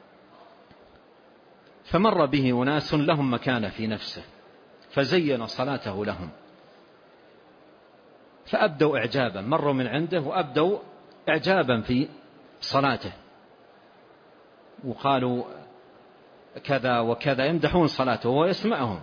فمر به أناس لهم مكانة في نفسه فزين صلاته لهم، فأبدوا إعجابا، مروا من عنده وأبدوا إعجابا في صلاته وقالوا كذا وكذا، يمدحون صلاته وهو يسمعهم.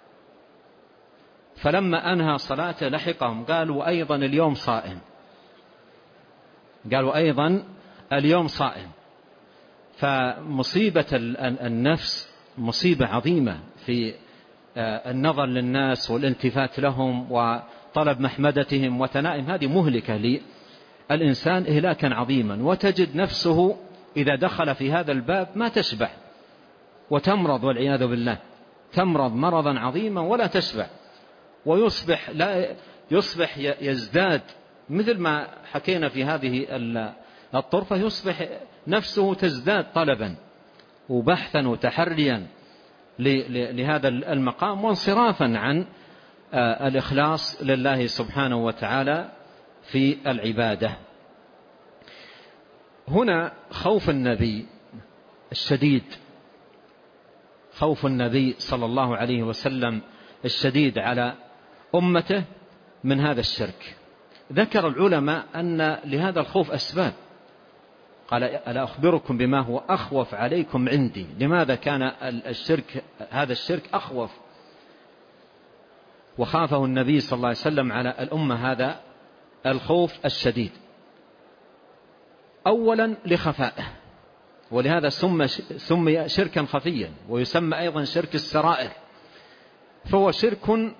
فلما أنهى صلاته لحقهم قالوا أيضا اليوم صائم، قالوا أيضا اليوم صائم. فمصيبة النفس مصيبة عظيمة في النظر للناس والالتفات لهم وطلب محمدتهم وتنائم، هذه مهلكة للإنسان إهلاكا عظيما. وتجد نفسه إذا دخل في هذا الباب ما تشبع وتمرض والعياذ بالله، تمرض مرضا عظيما ولا تشبع، ويصبح لا يصبح يزداد مثل ما حكينا في هذه الطرفة، يصبح نفسه تزداد طلبا وبحثا وتحريا لهذا المقام وانصرافا عن الإخلاص لله سبحانه وتعالى في العبادة. هنا خوف النبي الشديد، خوف النبي صلى الله عليه وسلم الشديد على أمته من هذا الشرك. ذكر العلماء أن لهذا الخوف أسباب، قال ألا أخبركم بما هو أخوف عليكم عندي. لماذا كان الشرك هذا الشرك أخوف وخافه النبي صلى الله عليه وسلم على الأمة هذا الخوف الشديد؟ أولا لخفائه، ولهذا سمي شركا خفيا، ويسمى أيضا شرك السرائر، فهو شرك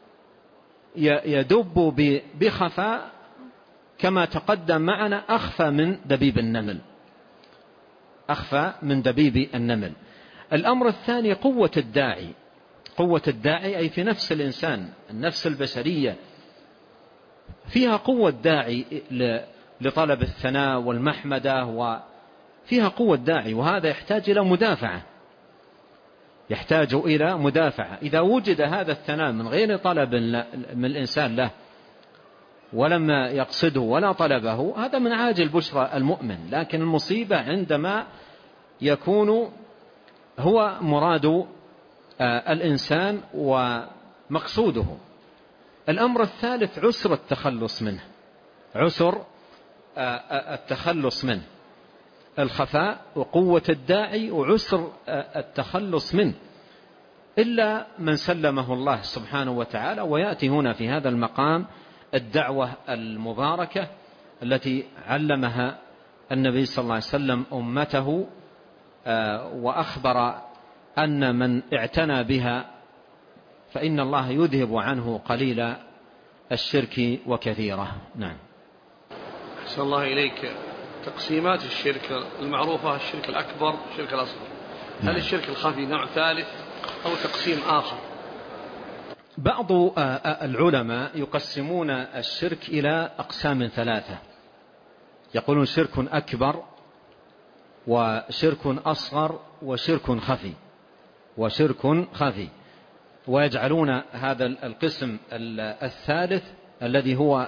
يدب بخفاء كما تقدم معنا، أخفى من دبيب النمل، أخفى من دبيب النمل. الأمر الثاني قوة الداعي، قوة الداعي أي في نفس الإنسان، النفس البشرية فيها قوة داعي لطلب الثناء والمحمدة، وفيها قوة داعي، وهذا يحتاج إلى مدافعة، يحتاج إلى مدافعة. إذا وجد هذا الثناء من غير طلب من الإنسان له ولم يقصده ولا طلبه، هذا من عاجل بشرى المؤمن. لكن المصيبة عندما يكون هو مراد الإنسان ومقصوده. الأمر الثالث عسر التخلص منه، عسر التخلص منه، الخفاء وقوة الداعي وعسر التخلص منه، إلا من سلمه الله سبحانه وتعالى. ويأتي هنا في هذا المقام الدعوة المباركة التي علمها النبي صلى الله عليه وسلم أمته، وأخبر أن من اعتنى بها فإن الله يذهب عنه قليل الشرك وكثيره. نعم. أحسن الله إليك. تقسيمات الشرك المعروفة: الشرك الأكبر، الشرك الأصغر. هل الشرك الخفي نوع ثالث أو تقسيم آخر؟ بعض العلماء يقسمون الشرك إلى أقسام ثلاثة، يقولون شرك أكبر وشرك أصغر وشرك خفي وشرك خفي ويجعلون هذا القسم الثالث الذي هو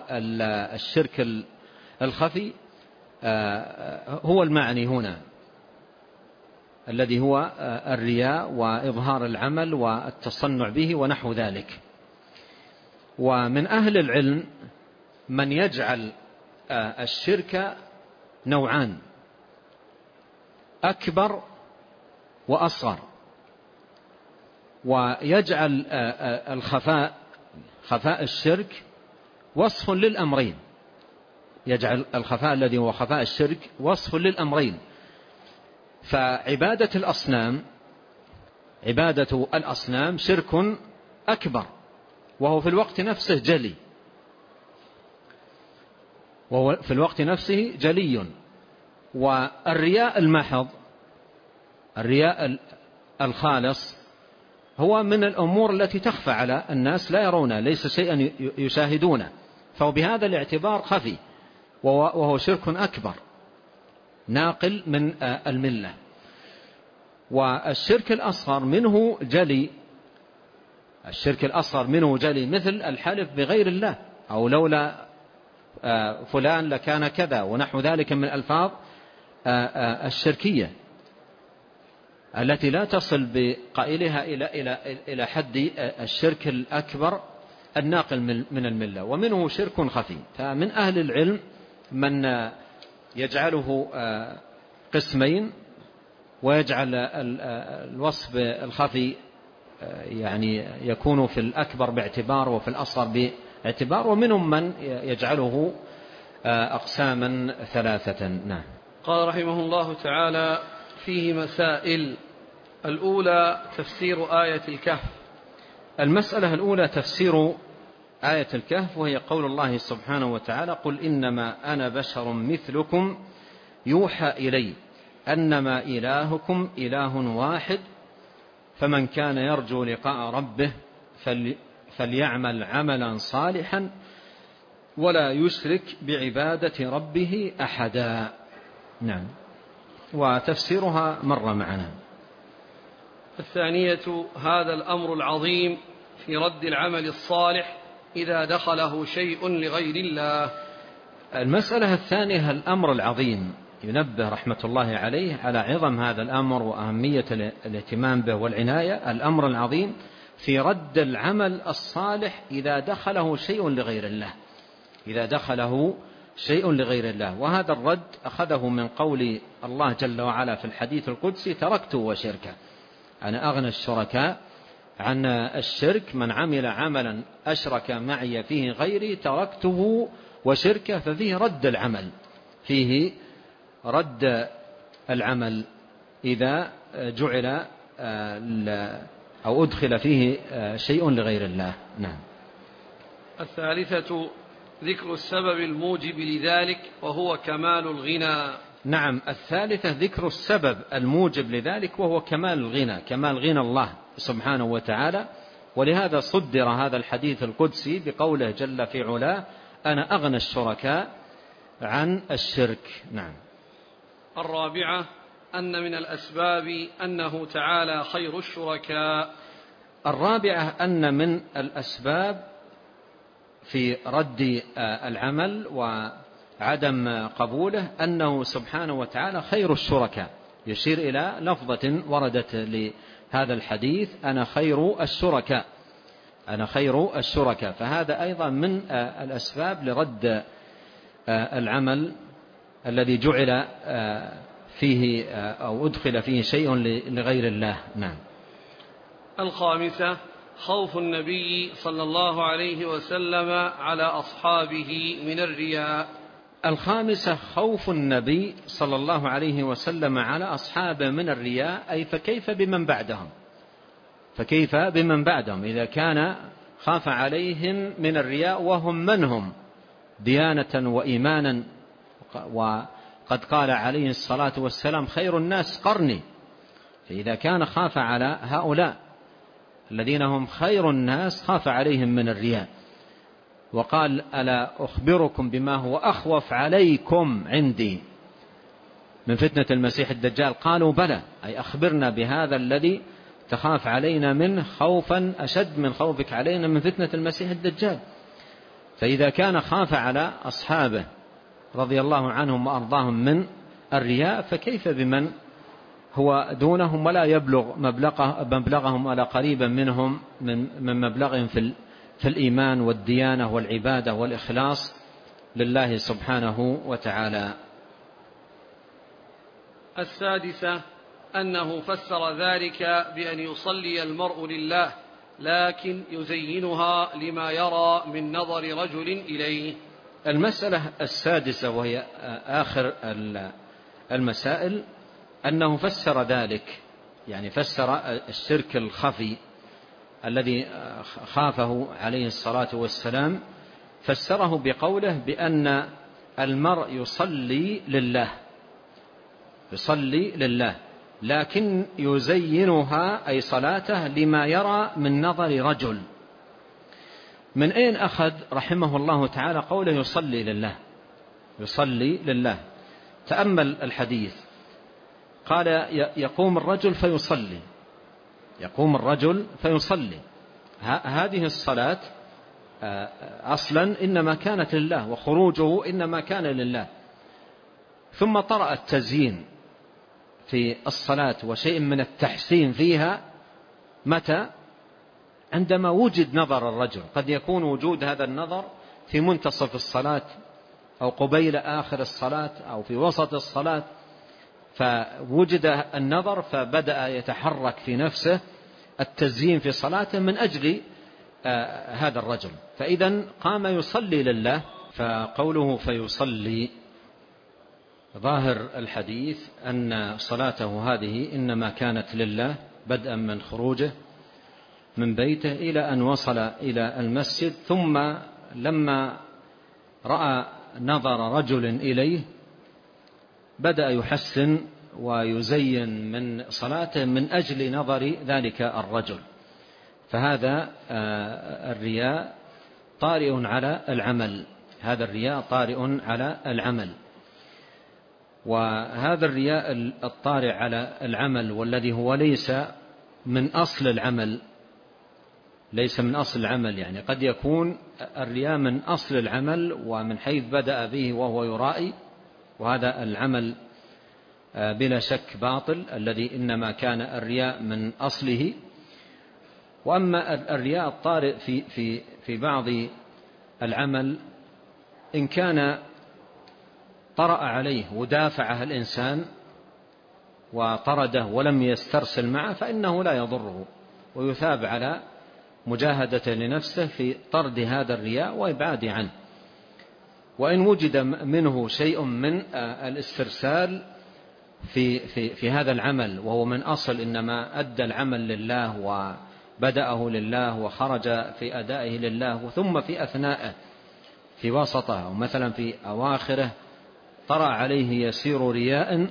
الشرك الخفي هو المعني هنا، الذي هو الرياء وإظهار العمل والتصنع به ونحو ذلك. ومن أهل العلم من يجعل الشرك نوعان: أكبر وأصغر، ويجعل الخفاء خفاء الشرك وصف للأمرين، يجعل الخفاء الذي هو خفاء الشرك وصف للأمرين. فعبادة الأصنام عبادة الأصنام شرك أكبر، وهو في الوقت نفسه جلي وهو في الوقت نفسه جلي. والرياء المحض، الرياء الخالص، هو من الأمور التي تخفى على الناس لا يرونه، ليس شيئا يشاهدونه، فهو بهذا الاعتبار خفي، وهو شرك أكبر ناقل من الملة. والشرك الأصغر منه جلي الشرك الأصغر منه جلي مثل الحلف بغير الله، أو لولا فلان لكان كذا ونحو ذلك من الألفاظ الشركية التي لا تصل بقائلها إلى إلى إلى حد الشرك الأكبر الناقل من الملة. ومنه شرك خفي. فمن أهل العلم من يجعله قسمين، ويجعل الوصف الخفي يعني يكون في الأكبر باعتبار وفي الأصغر باعتبار، ومنهم من يجعله أقساما ثلاثة. نعم. قال رحمه الله تعالى: فيه مسائل. الأولى تفسير آية الكهف. المسألة الأولى تفسير آية الكهف، وهي قول الله سبحانه وتعالى: قل إنما أنا بشر مثلكم يوحى إلي أنما إلهكم إله واحد فمن كان يرجو لقاء ربه فليعمل عملا صالحا ولا يشرك بعبادة ربه أحدا. نعم. وتفسيرها مر معنا. الثانية هذا الأمر العظيم في رد العمل الصالح إذا دخله شيء لغير الله. المسألة الثانية الأمر العظيم، ينبه رحمة الله عليه على عظم هذا الأمر وأهمية الاهتمام به والعناية. الأمر العظيم في رد العمل الصالح إذا دخله شيء لغير الله إذا دخله شيء لغير الله. وهذا الرد أخذه من قول الله جل وعلا في الحديث القدسي: تركته وشركه، أنا أغنى الشركاء عن الشرك، من عمل عملا أشرك معي فيه غيري تركته وشركه. ففيه رد العمل فيه رد العمل إذا جعل أو أدخل فيه شيء لغير الله. نعم. الثالثة ذكر السبب الموجب لذلك وهو كمال الغنى. نعم. الثالثة ذكر السبب الموجب لذلك وهو كمال الغنى، كمال غنى الله سبحانه وتعالى. ولهذا صدر هذا الحديث القدسي بقوله جل في علاه: أنا أغنى الشركاء عن الشرك. نعم. الرابعة أن من الأسباب أنه تعالى خير الشركاء. الرابعة أن من الأسباب في رد العمل وعدم قبوله أنه سبحانه وتعالى خير الشركاء، يشير إلى لفظة وردت لهذا الحديث: أنا خير الشركاء أنا خير الشركاء. فهذا أيضا من الأسباب لرد العمل الذي جعل فيه أو أدخل فيه شيء لغير الله. نعم. الخامسة خوف النبي صلى الله عليه وسلم على أصحابه من الرياء. الخامسة خوف النبي صلى الله عليه وسلم على أصحابه من الرياء، أي فكيف بمن بعدهم فكيف بمن بعدهم إذا كان خاف عليهم من الرياء وهم منهم ديانة وإيمانا. وقد قال عليه الصلاة والسلام: خير الناس قرني. فإذا كان خاف على هؤلاء الذين هم خير الناس خاف عليهم من الرياء. وقال: ألا أخبركم بما هو أخوف عليكم عندي من فتنة المسيح الدجال؟ قالوا: بلى، أي أخبرنا بهذا الذي تخاف علينا منه خوفا أشد من خوفك علينا من فتنة المسيح الدجال. فإذا كان خاف على أصحابه رضي الله عنهم وأرضاهم من الرياء، فكيف بمن هو دونهم ولا يبلغ مبلغهم ولا قريبا منهم من مبلغهم في في الإيمان والديانة والعبادة والإخلاص لله سبحانه وتعالى. السادسة أنه فسر ذلك بأن يصلي المرء لله لكن يزينها لما يرى من نظر رجل إليه. المسألة السادسة وهي آخر المسائل أنه فسر ذلك، يعني فسر الشرك الخفي الذي خافه عليه الصلاة والسلام، فسره بقوله بأن المرء يصلي لله يصلي لله لكن يزينها أي صلاته لما يرى من نظر رجل. من أين أخذ رحمه الله تعالى قوله يصلي لله يصلي لله؟ تأمل الحديث، قال يقوم الرجل فيصلي يقوم الرجل فيصلي هذه الصلاة أصلا إنما كانت لله، وخروجه إنما كان لله، ثم طرأ التزيين في الصلاة وشيء من التحسين فيها متى؟ عندما وجد نظر الرجل. قد يكون وجود هذا النظر في منتصف الصلاة أو قبيل آخر الصلاة أو في وسط الصلاة، فوجد النظر فبدأ يتحرك في نفسه التزيين في صلاته من أجل آه هذا الرجل، فإذا قام يصلي لله. فقوله فيصلي ظاهر الحديث أن صلاته هذه إنما كانت لله بدءا من خروجه من بيته إلى أن وصل إلى المسجد، ثم لما رأى نظر رجل إليه بدأ يحسن ويزين من صلاته من أجل نظر ذلك الرجل. فهذا الرياء طارئ على العمل هذا الرياء طارئ على العمل وهذا الرياء الطارئ على العمل والذي هو ليس من أصل العمل ليس من أصل العمل يعني قد يكون الرياء من أصل العمل ومن حيث بدأ به وهو يرائي، وهذا العمل بلا شك باطل الذي إنما كان الرياء من أصله. وأما الرياء الطارئ في في في بعض العمل إن كان طرأ عليه ودافعه الإنسان وطرده ولم يسترسل معه فإنه لا يضره، ويثاب على مجاهدة لنفسه في طرد هذا الرياء وإبعاد عنه. وإن وجد منه شيء من الاسترسال في, في, في هذا العمل وهو من أصل إنما أدى العمل لله وبدأه لله وخرج في أدائه لله، ثم في أثناءه في وسطه ومثلا في أواخره طرأ عليه يسير رياء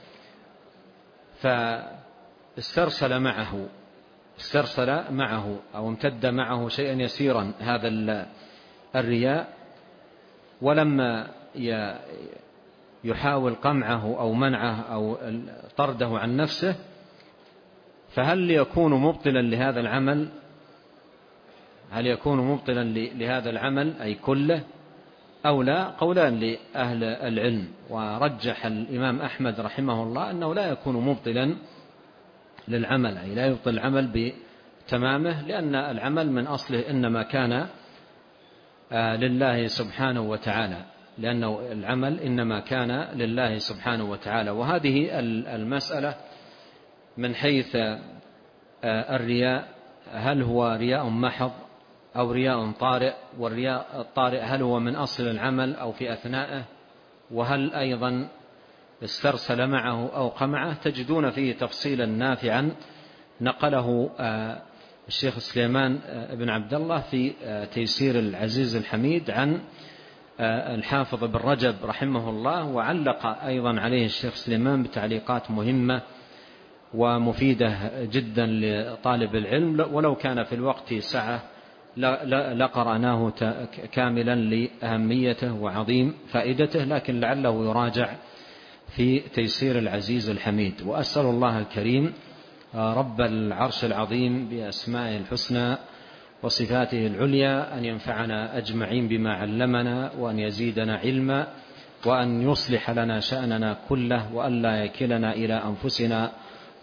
فاسترسل معه استرسل معه أو امتد معه شيئا يسيرا هذا الرياء، ولما يحاول قمعه أو منعه أو طرده عن نفسه، فهل يكون مبطلا لهذا العمل؟ هل يكون مبطلا لهذا العمل أي كله أو لا؟ قولان لأهل العلم، ورجح الإمام أحمد رحمه الله أنه لا يكون مبطلا للعمل أي لا يبطل العمل بتمامه، لأن العمل من أصله إنما كان لله سبحانه وتعالى لأنه العمل إنما كان لله سبحانه وتعالى. وهذه المسألة من حيث الرياء هل هو رياء محض أو رياء طارئ، والرياء الطارئ هل هو من أصل العمل أو في أثنائه، وهل أيضا استرسل معه أو قمعه، تجدون فيه تفصيلا نافعا نقله الشيخ سليمان بن عبد الله في تيسير العزيز الحميد عن الحافظ بن رجب رحمه الله، وعلق أيضا عليه الشيخ سليمان بتعليقات مهمة ومفيدة جدا لطالب العلم، ولو كان في الوقت سعة لقرأناه كاملا لأهميته وعظيم فائدته، لكن لعله يراجع في تيسير العزيز الحميد. وأسأل الله الكريم رب العرش العظيم بأسمائه الحسنى وصفاته العليا أن ينفعنا أجمعين بما علمنا، وأن يزيدنا علما، وأن يصلح لنا شأننا كله، وأن لا يكلنا إلى أنفسنا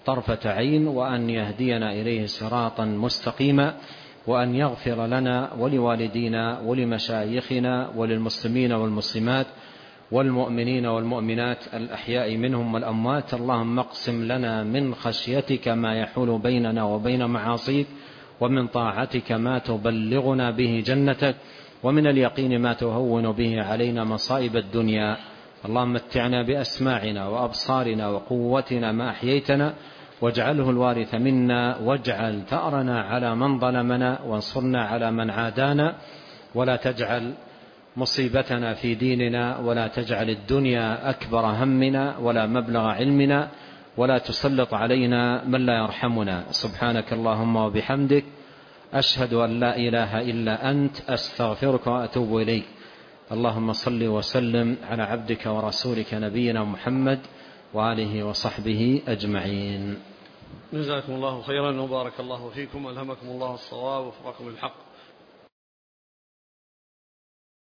طرفة عين، وأن يهدينا إليه صراطا مستقيما، وأن يغفر لنا ولوالدينا ولمشايخنا وللمسلمين والمسلمات والمؤمنين والمؤمنات الأحياء منهم والأموات. اللهم اقسم لنا من خشيتك ما يحول بيننا وبين معاصيك، ومن طاعتك ما تبلغنا به جنتك، ومن اليقين ما تهون به علينا مصائب الدنيا. اللهم متعنا بأسماعنا وأبصارنا وقوتنا ما أحييتنا، واجعله الوارث منا، واجعل ثأرنا على من ظلمنا، وانصرنا على من عادانا، ولا تجعل مصيبتنا في ديننا، ولا تجعل الدنيا أكبر همنا ولا مبلغ علمنا، ولا تسلط علينا من لا يرحمنا. سبحانك اللهم وبحمدك، أشهد أن لا إله إلا أنت، أستغفرك وأتوب إليك. اللهم صل وسلم على عبدك ورسولك نبينا محمد وآله وصحبه أجمعين. جزاكم الله خيرا وبارك الله فيكم، ألهمكم الله الصواب ووفقكم الحق.